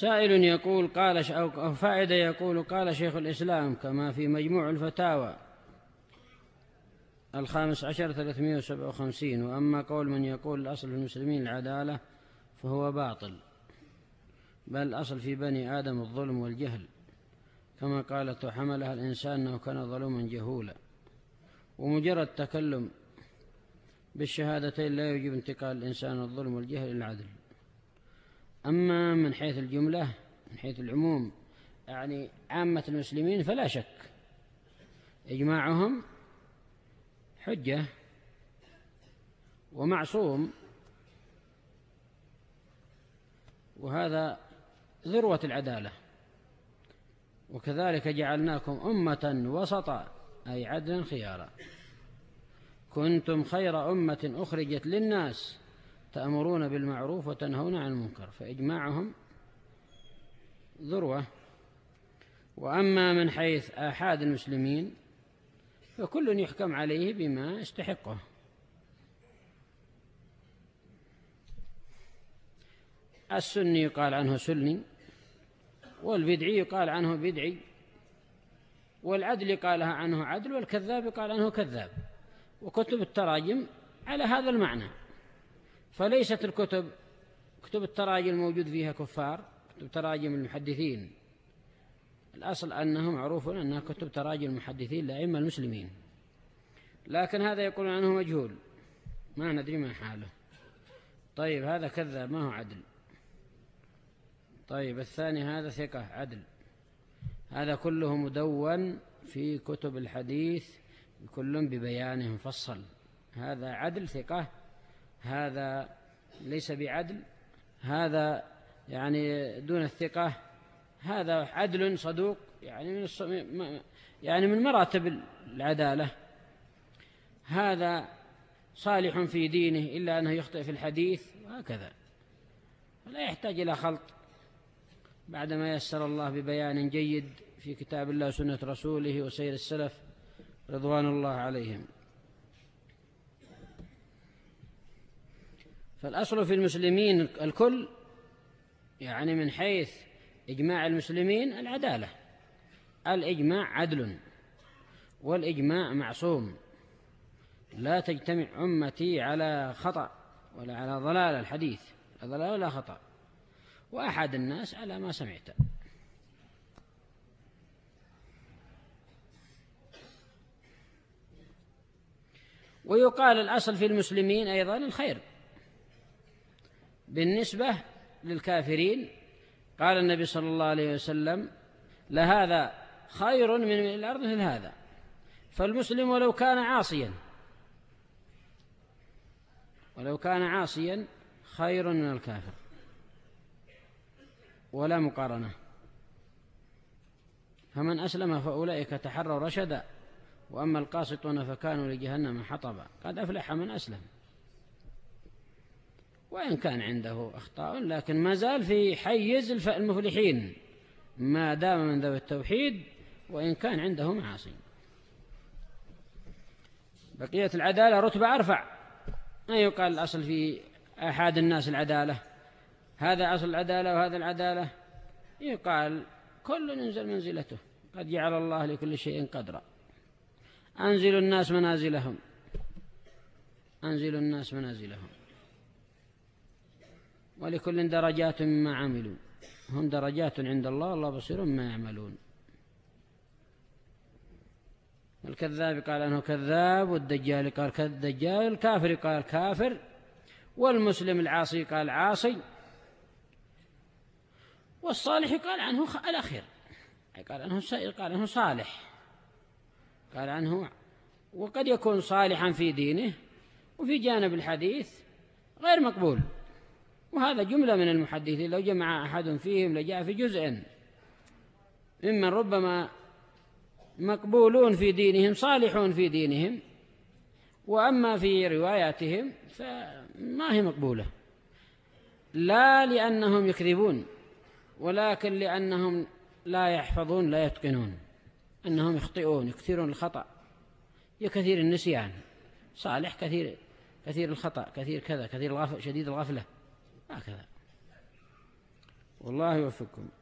سائل يقول أو فائدة يقول قال شيخ الإسلام كما في مجموع الفتاوى 15 357: وأما قول من يقول الأصل في المسلمين العدالة فهو باطل، بل الأصل في بني آدم الظلم والجهل، كما قالت وحملها الإنسان أنه كان ظلوما جهولا، ومجرد تكلم بالشهادتين لا يجب انتقال الإنسان الظلم والجهل إلى العدل. أما من حيث الجملة، من حيث العموم، يعني عامة المسلمين، فلا شك إجماعهم حجة ومعصوم، وهذا ذروة العدالة. وكذلك جعلناكم أمة وسطا، أي عدلا خيارا، كنتم خير أمة أخرجت للناس تأمرون بالمعروف وتنهون عن المنكر، فإجماعهم ذروة. وأما من حيث آحاد المسلمين فكل يحكم عليه بما يستحقه. السني يقال عنه سني، والبدعي يقال عنه بدعي، والعدل يقال عنه عدل، والكذاب يقال عنه كذاب. وكتب التراجم على هذا المعنى، فليست كتب التراجم موجود فيها كفار، كتب تراجم المحدثين الأصل أنه معروف أنها كتب تراجم المحدثين لأئمة المسلمين، لكن هذا يقول عنه مجهول ما ندري ما حاله. طيب هذا كذاب ما هو عدل. طيب الثاني هذا ثقة عدل. هذا كله مدون في كتب الحديث كل ببيانه مفصل. هذا عدل ثقة، هذا ليس بعدل، هذا يعني دون الثقة، هذا عدل صدوق، يعني من مراتب العدالة، هذا صالح في دينه إلا أنه يخطئ في الحديث، وهكذا. لا يحتاج إلى خلط بعدما يسر الله ببيان جيد في كتاب الله وسنة رسوله وسير السلف رضوان الله عليهم. فالأصل في المسلمين الكل، يعني من حيث إجماع المسلمين العدالة. الإجماع عدل، والإجماع معصوم، لا تجتمع أمتي على خطأ ولا على ضلال الحديث، ضلال ولا خطأ، وأحد الناس على ما سمعت. ويقال الأصل في المسلمين أيضا الخير بالنسبة للكافرين. قال النبي صلى الله عليه وسلم: لهذا خير من الأرض مثل هذا. فالمسلم ولو كان عاصيا خير من الكافر، ولا مقارنة. فمن أسلم فأولئك تحروا رشدا، وأما القاسطون فكانوا لجهنم حطبا. قد أفلح من أسلم، وإن كان عنده أخطاء لكن ما زال في حيز المفلحين ما دام من ذوي التوحيد، وإن كان عنده معاصي. بقية العدالة رتبة أرفع. ما يقال الأصل في أحد الناس العدالة، هذا أصل العدالة وهذا العدالة. يقال كل ينزل منزلته، قد جعل الله لكل شيء قدرا. أنزل الناس منازلهم، ولكل درجات مما عملوا، هم درجات عند الله، الله بصير ما يعملون. الكذاب قال عنه كذاب، والدجال قال كالدجال، الكافر قال كافر، والمسلم العاصي قال عاصي، والصالح قال عنه الأخير، قال عنه صالح، قال عنه. وقد يكون صالحا في دينه وفي جانب الحديث غير مقبول، وهذا جملة من المحدثين لو جمع أحد فيهم لجاء في جزء، ممن ربما مقبولون في دينهم صالحون في دينهم، وأما في رواياتهم فما هي مقبولة، لا لأنهم يكذبون، ولكن لأنهم لا يحفظون لا يتقنون، أنهم يخطئون، يكثرون الخطأ، كثير النسيان. صالح كثير الخطأ، كثير كذا، كثير شديد الغفلة، هكذا. والله يوفقكم.